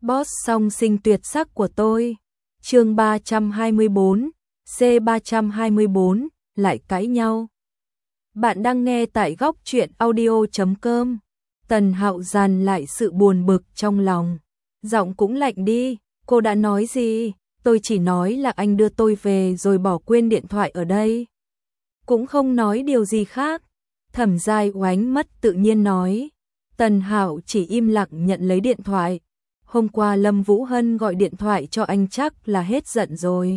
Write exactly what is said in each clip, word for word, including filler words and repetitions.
Boss song sinh tuyệt sắc của tôi. Chương ba trăm hai mươi bốn, C ba trăm hai mươi bốn, lại cãi nhau. Bạn đang nghe tại góc truyện audio chấm com. Tần Hạo dằn lại sự buồn bực trong lòng. Giọng cũng lạnh đi, cô đã nói gì? Tôi chỉ nói là anh đưa tôi về rồi bỏ quên điện thoại ở đây. Cũng không nói điều gì khác. Thẩm Giai Oánh mất tự nhiên nói. Tần Hạo chỉ im lặng nhận lấy điện thoại. Hôm qua Lâm Vũ Hân gọi điện thoại cho anh chắc là hết giận rồi.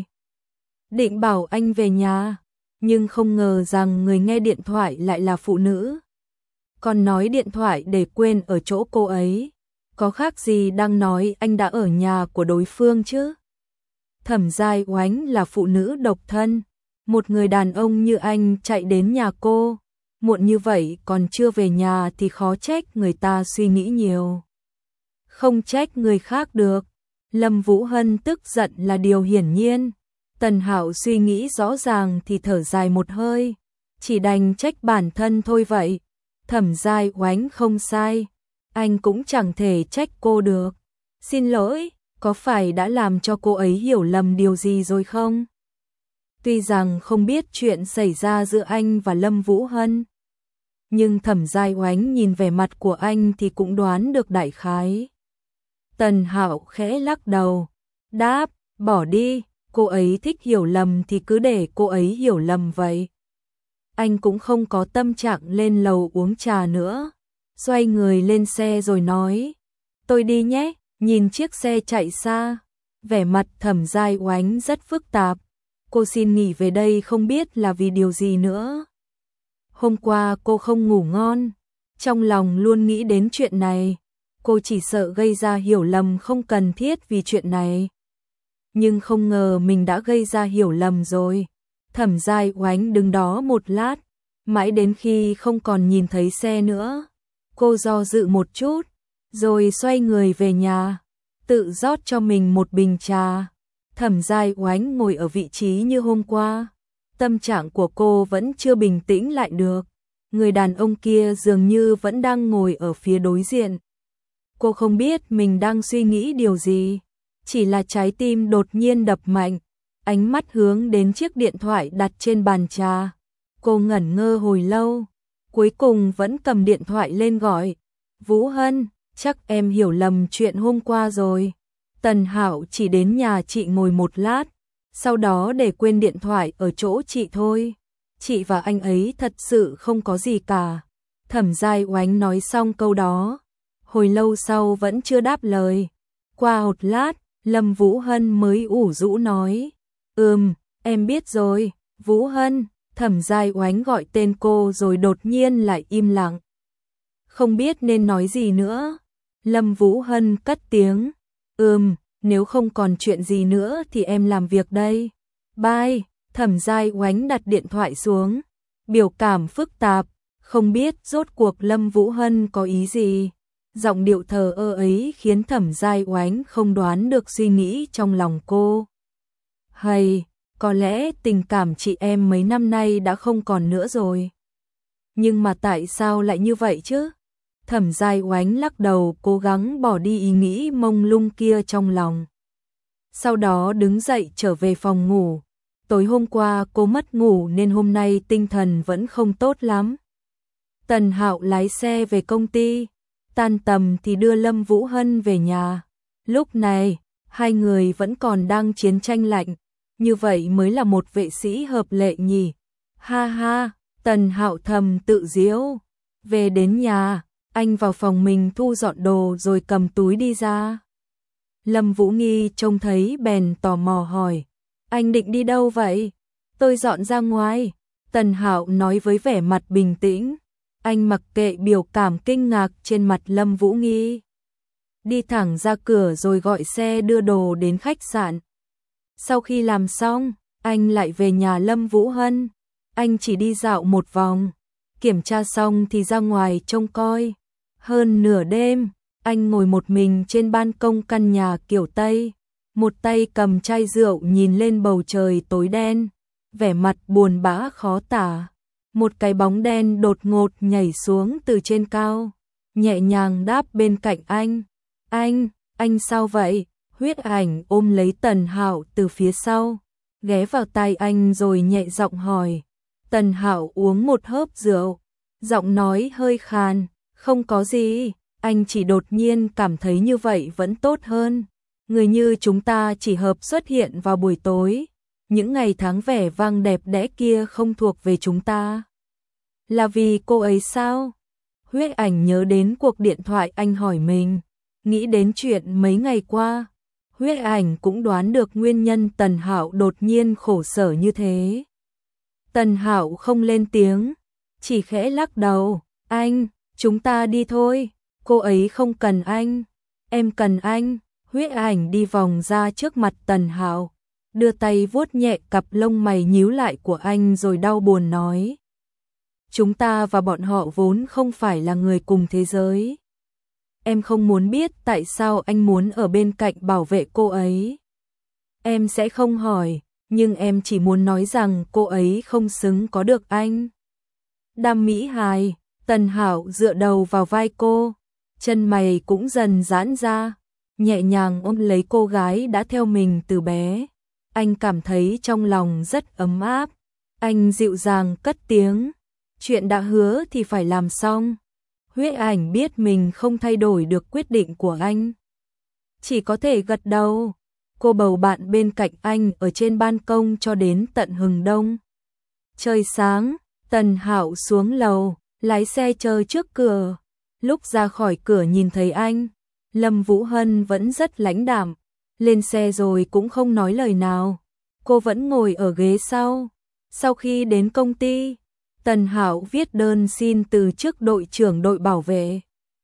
Định bảo anh về nhà, nhưng không ngờ rằng người nghe điện thoại lại là phụ nữ. Còn nói điện thoại để quên ở chỗ cô ấy, có khác gì đang nói anh đã ở nhà của đối phương chứ? Thẩm Giai Oánh là phụ nữ độc thân, một người đàn ông như anh chạy đến nhà cô, muộn như vậy còn chưa về nhà thì khó trách người ta suy nghĩ nhiều. Không trách người khác được, Lâm Vũ Hân tức giận là điều hiển nhiên. Tần Hạo suy nghĩ rõ ràng thì thở dài một hơi, chỉ đành trách bản thân thôi vậy. Thẩm Giai Oánh không sai, anh cũng chẳng thể trách cô được. Xin lỗi, có phải đã làm cho cô ấy hiểu lầm điều gì rồi không? Tuy rằng không biết chuyện xảy ra giữa anh và Lâm Vũ Hân, nhưng Thẩm Giai Oánh nhìn vẻ mặt của anh thì cũng đoán được đại khái. Tần Hạo khẽ lắc đầu, đáp, bỏ đi, cô ấy thích hiểu lầm thì cứ để cô ấy hiểu lầm vậy. Anh cũng không có tâm trạng lên lầu uống trà nữa, xoay người lên xe rồi nói, tôi đi nhé. Nhìn chiếc xe chạy xa, vẻ mặt Thẩm Giai Oánh rất phức tạp. Cô xin nghỉ về đây không biết là vì điều gì nữa. Hôm qua cô không ngủ ngon, trong lòng luôn nghĩ đến chuyện này. Cô chỉ sợ gây ra hiểu lầm không cần thiết vì chuyện này. Nhưng không ngờ mình đã gây ra hiểu lầm rồi. Thẩm Giai Oánh đứng đó một lát, mãi đến khi không còn nhìn thấy xe nữa. Cô do dự một chút, rồi xoay người về nhà, tự rót cho mình một bình trà. Thẩm Giai Oánh ngồi ở vị trí như hôm qua. Tâm trạng của cô vẫn chưa bình tĩnh lại được. Người đàn ông kia dường như vẫn đang ngồi ở phía đối diện. Cô không biết mình đang suy nghĩ điều gì, chỉ là trái tim đột nhiên đập mạnh, ánh mắt hướng đến chiếc điện thoại đặt trên bàn trà. Cô ngẩn ngơ hồi lâu, cuối cùng vẫn cầm điện thoại lên gọi. Vũ Hân, chắc em hiểu lầm chuyện hôm qua rồi. Tần Hạo chỉ đến nhà chị ngồi một lát, sau đó để quên điện thoại ở chỗ chị thôi. Chị và anh ấy thật sự không có gì cả. Thẩm Giai Oánh nói xong câu đó, hồi lâu sau vẫn chưa đáp lời. Qua một lát, Lâm Vũ Hân mới ủ rũ nói, ừm, em biết rồi, Vũ Hân. Thẩm Giai Oánh gọi tên cô rồi đột nhiên lại im lặng. Không biết nên nói gì nữa. Lâm Vũ Hân cất tiếng, ừm, nếu không còn chuyện gì nữa thì em làm việc đây. Bye. Thẩm Giai Oánh đặt điện thoại xuống, biểu cảm phức tạp, không biết rốt cuộc Lâm Vũ Hân có ý gì. Giọng điệu thờ ơ ấy khiến Thẩm Giai Oánh không đoán được suy nghĩ trong lòng cô. Hay, có lẽ tình cảm chị em mấy năm nay đã không còn nữa rồi. Nhưng mà tại sao lại như vậy chứ? Thẩm Giai Oánh lắc đầu, cố gắng bỏ đi ý nghĩ mông lung kia trong lòng. Sau đó đứng dậy trở về phòng ngủ. Tối hôm qua cô mất ngủ nên hôm nay tinh thần vẫn không tốt lắm. Tần Hạo lái xe về công ty, tan tầm thì đưa Lâm Vũ Hân về nhà. Lúc này, hai người vẫn còn đang chiến tranh lạnh, như vậy mới là một vệ sĩ hợp lệ nhỉ. Ha ha, Tần Hạo thầm tự giễu. Về đến nhà, anh vào phòng mình thu dọn đồ rồi cầm túi đi ra. Lâm Vũ Nghi trông thấy bèn tò mò hỏi, anh định đi đâu vậy? Tôi dọn ra ngoài. Tần Hạo nói với vẻ mặt bình tĩnh. Anh mặc kệ biểu cảm kinh ngạc trên mặt Lâm Vũ Nghi. Đi thẳng ra cửa rồi gọi xe đưa đồ đến khách sạn. Sau khi làm xong, anh lại về nhà Lâm Vũ Hân. Anh chỉ đi dạo một vòng, kiểm tra xong thì ra ngoài trông coi. Hơn nửa đêm, anh ngồi một mình trên ban công căn nhà kiểu Tây, một tay cầm chai rượu nhìn lên bầu trời tối đen, vẻ mặt buồn bã khó tả. Một cái bóng đen đột ngột nhảy xuống từ trên cao, nhẹ nhàng đáp bên cạnh anh. Anh, Anh sao vậy? Huyết Ảnh ôm lấy Tần Hạo từ phía sau, ghé vào tai anh rồi nhẹ giọng hỏi. Tần Hạo uống một hớp rượu, giọng nói hơi khàn, không có gì, anh chỉ đột nhiên cảm thấy như vậy vẫn tốt hơn. Người như chúng ta chỉ hợp xuất hiện vào buổi tối, những ngày tháng vẻ vang đẹp đẽ kia không thuộc về chúng ta. Là vì cô ấy sao? Huyết Ảnh nhớ đến cuộc điện thoại anh hỏi mình, nghĩ đến chuyện mấy ngày qua. Huyết Ảnh cũng đoán được nguyên nhân Tần Hạo đột nhiên khổ sở như thế. Tần Hạo không lên tiếng, chỉ khẽ lắc đầu. Anh, chúng ta đi thôi. Cô ấy không cần anh, em cần anh. Huyết Ảnh đi vòng ra trước mặt Tần Hạo, đưa tay vuốt nhẹ cặp lông mày nhíu lại của anh rồi đau buồn nói. Chúng ta và bọn họ vốn không phải là người cùng thế giới. Em không muốn biết tại sao anh muốn ở bên cạnh bảo vệ cô ấy. Em sẽ không hỏi, nhưng em chỉ muốn nói rằng cô ấy không xứng có được anh. Đam Mỹ hài, Tần Hạo dựa đầu vào vai cô, chân mày cũng dần giãn ra, nhẹ nhàng ôm lấy cô gái đã theo mình từ bé. Anh cảm thấy trong lòng rất ấm áp. Anh dịu dàng cất tiếng, chuyện đã hứa thì phải làm xong. Huyết Ảnh biết mình không thay đổi được quyết định của anh, chỉ có thể gật đầu. Cô bầu bạn bên cạnh anh ở trên ban công cho đến tận hừng đông. Trời sáng, Tần Hạo xuống lầu, lái xe chờ trước cửa. Lúc ra khỏi cửa nhìn thấy anh, Lâm Vũ Hân vẫn rất lãnh đạm, lên xe rồi cũng không nói lời nào. Cô vẫn ngồi ở ghế sau. Sau khi đến công ty, Tần Hạo viết đơn xin từ chức đội trưởng đội bảo vệ.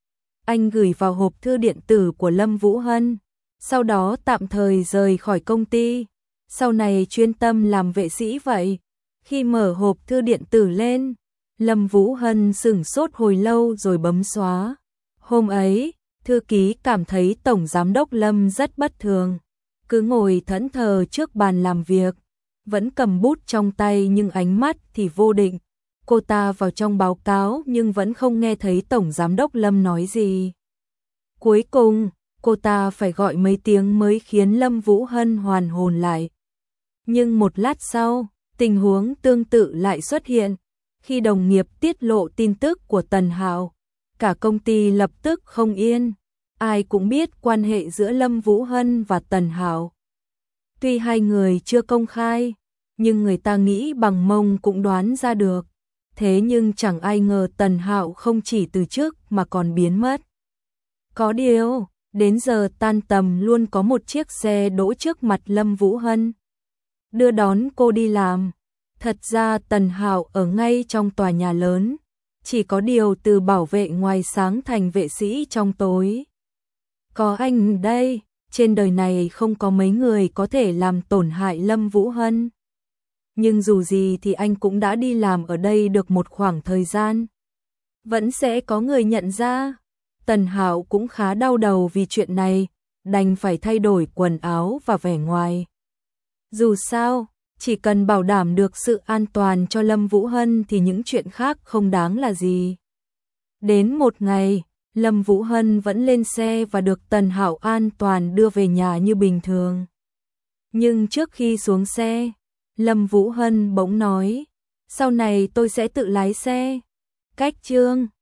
Anh gửi vào hộp thư điện tử của Lâm Vũ Hân, sau đó tạm thời rời khỏi công ty, sau này chuyên tâm làm vệ sĩ vậy. Khi mở hộp thư điện tử lên, Lâm Vũ Hân sửng sốt hồi lâu rồi bấm xóa. Hôm ấy, thư ký cảm thấy Tổng Giám đốc Lâm rất bất thường, cứ ngồi thẫn thờ trước bàn làm việc, vẫn cầm bút trong tay nhưng ánh mắt thì vô định. Cô ta vào trong báo cáo nhưng vẫn không nghe thấy Tổng Giám đốc Lâm nói gì. Cuối cùng, cô ta phải gọi mấy tiếng mới khiến Lâm Vũ Hân hoàn hồn lại. Nhưng một lát sau, tình huống tương tự lại xuất hiện. Khi đồng nghiệp tiết lộ tin tức của Tần Hạo, cả công ty lập tức không yên. Ai cũng biết quan hệ giữa Lâm Vũ Hân và Tần Hạo. Tuy hai người chưa công khai, nhưng người ta nghĩ bằng mông cũng đoán ra được. Thế nhưng chẳng ai ngờ Tần Hạo không chỉ từ chức mà còn biến mất. Có điều, đến giờ tan tầm luôn có một chiếc xe đỗ trước mặt Lâm Vũ Hân, đưa đón cô đi làm. Thật ra Tần Hạo ở ngay trong tòa nhà lớn, chỉ có điều từ bảo vệ ngoài sáng thành vệ sĩ trong tối. Có anh đây, trên đời này không có mấy người có thể làm tổn hại Lâm Vũ Hân. Nhưng dù gì thì anh cũng đã đi làm ở đây được một khoảng thời gian, vẫn sẽ có người nhận ra. Tần Hạo cũng khá đau đầu vì chuyện này, đành phải thay đổi quần áo và vẻ ngoài. Dù sao, chỉ cần bảo đảm được sự an toàn cho Lâm Vũ Hân thì những chuyện khác không đáng là gì. Đến một ngày, Lâm Vũ Hân vẫn lên xe và được Tần Hạo an toàn đưa về nhà như bình thường. Nhưng trước khi xuống xe, Lâm Vũ Hân bỗng nói, sau này tôi sẽ tự lái xe. Cách chương